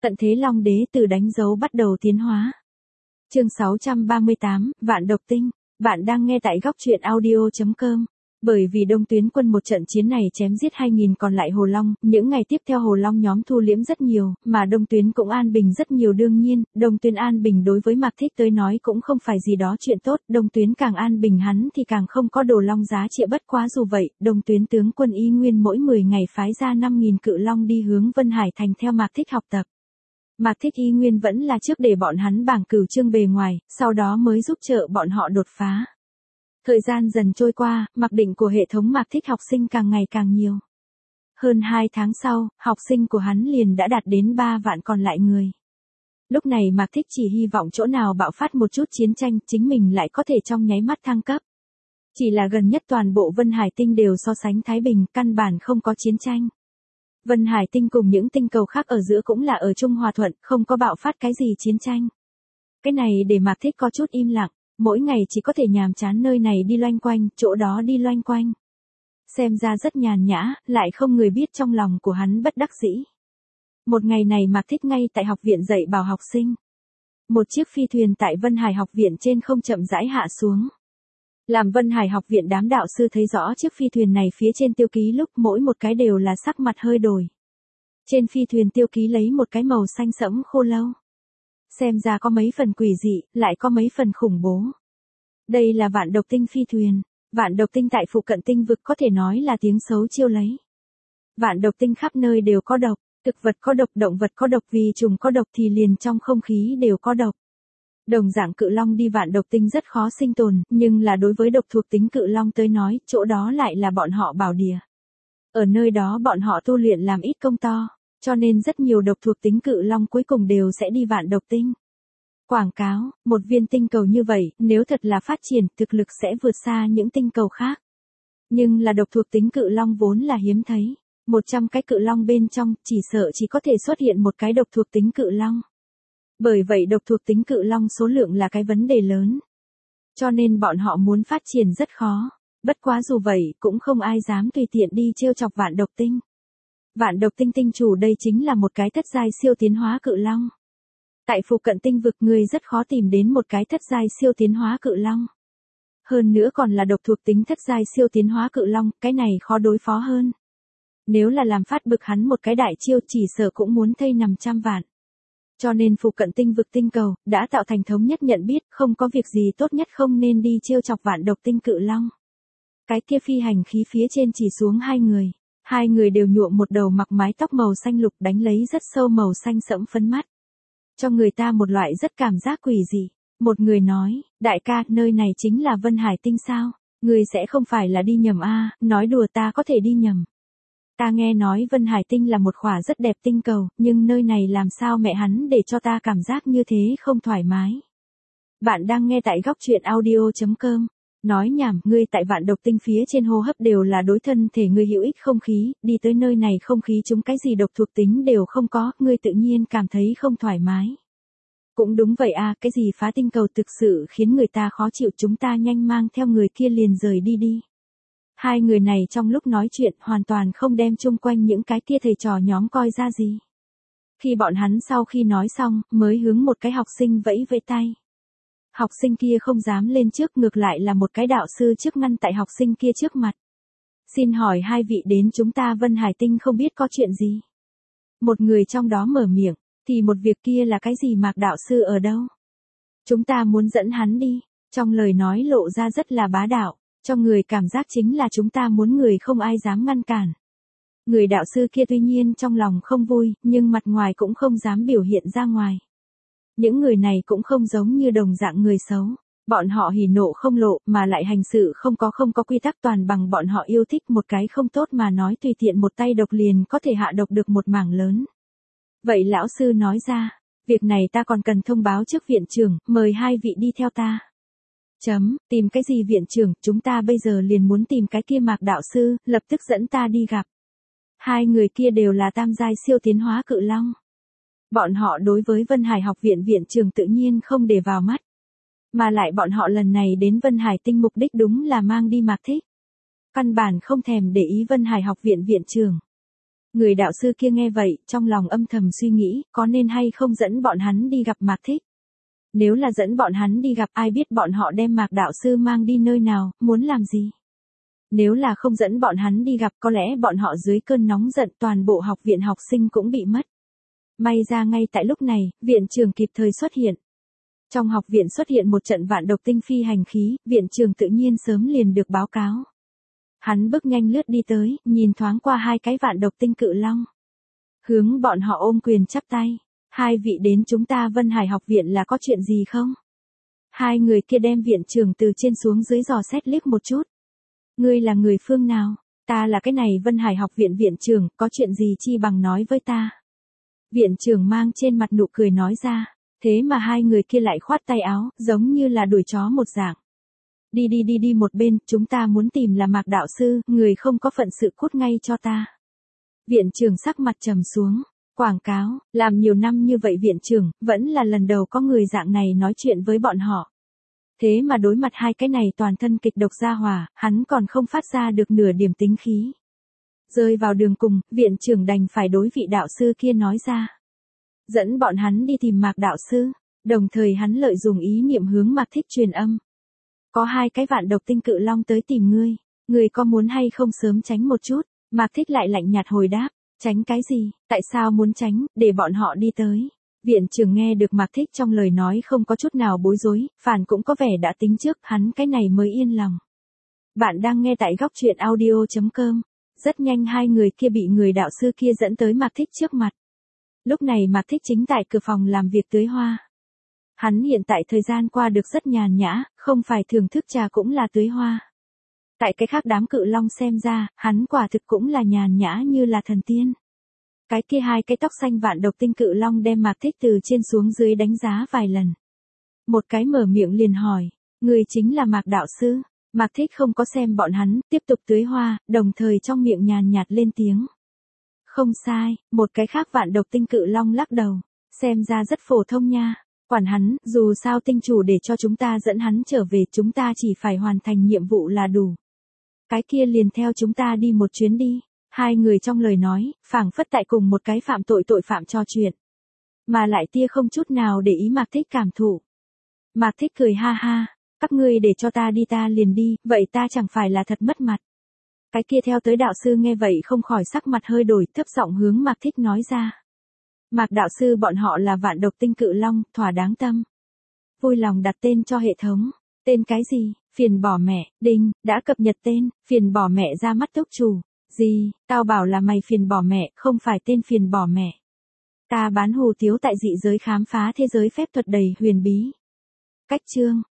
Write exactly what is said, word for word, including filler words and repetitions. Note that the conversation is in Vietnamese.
Tận thế Long Đế từ đánh dấu bắt đầu tiến hóa. Chương sáu trăm ba mươi tám, Vạn Độc Tinh. Bạn đang nghe tại góc truyện audio chấm com. Bởi vì Đông Tuyến quân một trận chiến này chém giết hai nghìn còn lại Hồ Long, những ngày tiếp theo Hồ Long nhóm thu liễm rất nhiều, mà Đông Tuyến cũng an bình rất nhiều. Đương nhiên, Đông Tuyến an bình đối với Mạc Thích tới nói cũng không phải gì đó chuyện tốt, Đông Tuyến càng an bình hắn thì càng không có đồ long giá trị. Bất quá dù vậy, Đông Tuyến tướng quân y nguyên mỗi mười ngày phái ra năm nghìn cự long đi hướng Vân Hải thành theo Mạc Thích học tập. Mạc Thích y nguyên vẫn là trước để bọn hắn bảng cửu chương bề ngoài, sau đó mới giúp trợ bọn họ đột phá. Thời gian dần trôi qua, mặc định của hệ thống Mạc Thích học sinh càng ngày càng nhiều. Hơn hai tháng sau, học sinh của hắn liền đã đạt đến ba vạn còn lại người. Lúc này Mạc Thích chỉ hy vọng chỗ nào bạo phát một chút chiến tranh, chính mình lại có thể trong nháy mắt thăng cấp. Chỉ là gần nhất toàn bộ Vân Hải tinh đều so sánh thái bình, căn bản không có chiến tranh. Vân Hải tinh cùng những tinh cầu khác ở giữa cũng là ở chung hòa thuận, không có bạo phát cái gì chiến tranh. Cái này để Mạc Thích có chút im lặng. Mỗi ngày chỉ có thể nhàm chán nơi này đi loanh quanh, chỗ đó đi loanh quanh. Xem ra rất nhàn nhã, lại không người biết trong lòng của hắn bất đắc dĩ. Một ngày này Mạc Thích ngay tại học viện dạy bảo học sinh. Một chiếc phi thuyền tại Vân Hải học viện trên không chậm rãi hạ xuống. Làm Vân Hải học viện đám đạo sư thấy rõ chiếc phi thuyền này phía trên tiêu ký lúc mỗi một cái đều là sắc mặt hơi đổi. Trên phi thuyền tiêu ký lấy một cái màu xanh sẫm khô lâu. Xem ra có mấy phần quỷ dị, lại có mấy phần khủng bố. Đây là Vạn Độc Tinh phi thuyền. Vạn Độc Tinh tại phụ cận tinh vực có thể nói là tiếng xấu chiêu lấy. Vạn Độc Tinh khắp nơi đều có độc, thực vật có độc, động vật có độc, vì trùng có độc thì liền trong không khí đều có độc. Đồng dạng cự long đi Vạn Độc Tinh rất khó sinh tồn, nhưng là đối với độc thuộc tính cự long tới nói, chỗ đó lại là bọn họ bảo địa. Ở nơi đó bọn họ tu luyện làm ít công to. Cho nên rất nhiều độc thuộc tính cự long cuối cùng đều sẽ đi Vạn Độc Tinh. Quảng cáo, một viên tinh cầu như vậy, nếu thật là phát triển, thực lực sẽ vượt xa những tinh cầu khác. Nhưng là độc thuộc tính cự long vốn là hiếm thấy. một trăm cái cự long bên trong, chỉ sợ chỉ có thể xuất hiện một cái độc thuộc tính cự long. Bởi vậy độc thuộc tính cự long số lượng là cái vấn đề lớn. Cho nên bọn họ muốn phát triển rất khó. Bất quá dù vậy, cũng không ai dám tùy tiện đi trêu chọc Vạn Độc Tinh. Vạn Độc Tinh tinh chủ đây chính là một cái thất giai siêu tiến hóa cự long. Tại phụ cận tinh vực người rất khó tìm đến một cái thất giai siêu tiến hóa cự long. Hơn nữa còn là độc thuộc tính thất giai siêu tiến hóa cự long, cái này khó đối phó hơn. Nếu là làm phát bực hắn một cái đại chiêu chỉ sợ cũng muốn thây nằm trăm vạn. Cho nên phụ cận tinh vực tinh cầu, đã tạo thành thống nhất nhận biết, không có việc gì tốt nhất không nên đi trêu chọc Vạn Độc Tinh cự long. Cái kia phi hành khí phía trên chỉ xuống hai người. Hai người đều nhuộm một đầu mặc mái tóc màu xanh lục đánh lấy rất sâu màu xanh sẫm phấn mắt. Cho người ta một loại rất cảm giác quỷ dị. Một người nói, đại ca, nơi này chính là Vân Hải tinh sao? Người sẽ không phải là đi nhầm a? Nói đùa, ta có thể đi nhầm. Ta nghe nói Vân Hải tinh là một khỏa rất đẹp tinh cầu, nhưng nơi này làm sao mẹ hắn để cho ta cảm giác như thế không thoải mái. Bạn đang nghe tại góc truyện audio chấm com. Nói nhảm, ngươi tại Vạn Độc Tinh phía trên hô hấp đều là đối thân thể ngươi hữu ích không khí, đi tới nơi này không khí chúng cái gì độc thuộc tính đều không có, ngươi tự nhiên cảm thấy không thoải mái. Cũng đúng vậy à, cái gì phá tinh cầu thực sự khiến người ta khó chịu, chúng ta nhanh mang theo người kia liền rời đi đi. Hai người này trong lúc nói chuyện hoàn toàn không đem chung quanh những cái kia thầy trò nhóm coi ra gì. Khi bọn hắn sau khi nói xong, mới hướng một cái học sinh vẫy vẫy tay. Học sinh kia không dám lên trước, ngược lại là một cái đạo sư trước ngăn tại học sinh kia trước mặt. Xin hỏi hai vị đến chúng ta Vân Hải tinh không biết có chuyện gì? Một người trong đó mở miệng, thì một việc kia là cái gì Mạc đạo sư ở đâu? Chúng ta muốn dẫn hắn đi, trong lời nói lộ ra rất là bá đạo, cho người cảm giác chính là chúng ta muốn người không ai dám ngăn cản. Người đạo sư kia tuy nhiên trong lòng không vui, nhưng mặt ngoài cũng không dám biểu hiện ra ngoài. Những người này cũng không giống như đồng dạng người xấu. Bọn họ hỉ nộ không lộ, mà lại hành sự không có không có quy tắc, toàn bằng bọn họ yêu thích một cái không tốt mà nói tùy tiện một tay độc liền có thể hạ độc được một mảng lớn. Vậy lão sư nói ra, việc này ta còn cần thông báo trước viện trưởng, mời hai vị đi theo ta. Chấm, tìm cái gì viện trưởng, chúng ta bây giờ liền muốn tìm cái kia Mạc đạo sư, lập tức dẫn ta đi gặp. Hai người kia đều là tam giai siêu tiến hóa cự long. Bọn họ đối với Vân Hải học viện viện trưởng tự nhiên không để vào mắt. Mà lại bọn họ lần này đến Vân Hải tinh mục đích đúng là mang đi Mạc Thích. Căn bản không thèm để ý Vân Hải học viện viện trưởng. Người đạo sư kia nghe vậy, trong lòng âm thầm suy nghĩ, có nên hay không dẫn bọn hắn đi gặp Mạc Thích. Nếu là dẫn bọn hắn đi gặp, ai biết bọn họ đem Mạc đạo sư mang đi nơi nào, muốn làm gì. Nếu là không dẫn bọn hắn đi gặp, có lẽ bọn họ dưới cơn nóng giận toàn bộ học viện học sinh cũng bị mất. May ra ngay tại lúc này, viện trưởng kịp thời xuất hiện. Trong học viện xuất hiện một trận vạn độc tinh phi hành khí, viện trưởng tự nhiên sớm liền được báo cáo. Hắn bước nhanh lướt đi tới, nhìn thoáng qua hai cái vạn độc tinh cự long. Hướng bọn họ ôm quyền chắp tay. Hai vị đến chúng ta Vân Hải học viện là có chuyện gì không? Hai người kia đem viện trưởng từ trên xuống dưới dò xét liếc một chút. Ngươi là người phương nào? Ta là cái này Vân Hải học viện viện trưởng, có chuyện gì chi bằng nói với ta. Viện trưởng mang trên mặt nụ cười nói ra, thế mà hai người kia lại khoát tay áo, giống như là đuổi chó một dạng. Đi đi đi đi một bên, chúng ta muốn tìm là Mạc đạo sư, người không có phận sự cút ngay cho ta. Viện trưởng sắc mặt trầm xuống, quảng cáo, làm nhiều năm như vậy viện trưởng, vẫn là lần đầu có người dạng này nói chuyện với bọn họ. Thế mà đối mặt hai cái này toàn thân kịch độc gia hỏa, hắn còn không phát ra được nửa điểm tính khí. Rơi vào đường cùng, viện trưởng đành phải đối vị đạo sư kia nói ra. Dẫn bọn hắn đi tìm Mạc đạo sư, đồng thời hắn lợi dụng ý niệm hướng Mạc Thích truyền âm. Có hai cái vạn độc tinh cự long tới tìm ngươi, ngươi có muốn hay không sớm tránh một chút? Mạc Thích lại lạnh nhạt hồi đáp, tránh cái gì, tại sao muốn tránh, để bọn họ đi tới. Viện trưởng nghe được Mạc Thích trong lời nói không có chút nào bối rối, phản cũng có vẻ đã tính trước, hắn cái này mới yên lòng. Bạn đang nghe tại góc truyện audio chấm com. Rất nhanh hai người kia bị người đạo sư kia dẫn tới Mạc Thích trước mặt. Lúc này Mạc Thích chính tại cửa phòng làm việc tưới hoa. Hắn hiện tại thời gian qua được rất nhàn nhã, không phải thưởng thức trà cũng là tưới hoa. Tại cái khác đám cự long xem ra, hắn quả thực cũng là nhàn nhã như là thần tiên. Cái kia hai cái tóc xanh vạn độc tinh cự long đem Mạc Thích từ trên xuống dưới đánh giá vài lần. Một cái mở miệng liền hỏi, người chính là Mạc đạo sư. Mạc Thích không có xem bọn hắn, tiếp tục tưới hoa, đồng thời trong miệng nhàn nhạt lên tiếng. Không sai, một cái khác vạn độc tinh cự long lắc đầu, xem ra rất phổ thông nha. Quản hắn, dù sao tinh chủ để cho chúng ta dẫn hắn trở về, chúng ta chỉ phải hoàn thành nhiệm vụ là đủ. Cái kia liền theo chúng ta đi một chuyến đi. Hai người trong lời nói, phảng phất tại cùng một cái phạm tội tội phạm trò chuyện. Mà lại tia không chút nào để ý Mạc Thích cảm thụ. Mạc Thích cười ha ha, các ngươi để cho ta đi ta liền đi, vậy ta chẳng phải là thật mất mặt. Cái kia theo tới đạo sư nghe vậy không khỏi sắc mặt hơi đổi, thấp giọng hướng Mạc Thích nói ra. Mạc đạo sư bọn họ là vạn độc tinh cự long, thỏa đáng tâm. Vui lòng đặt tên cho hệ thống. Tên cái gì? Phiền bỏ mẹ, đinh, đã cập nhật tên, phiền bỏ mẹ ra mắt túc chủ. Gì, tao bảo là mày phiền bỏ mẹ, không phải tên phiền bỏ mẹ. Ta bán hù tiếu tại dị giới khám phá thế giới phép thuật đầy huyền bí. Cách chương.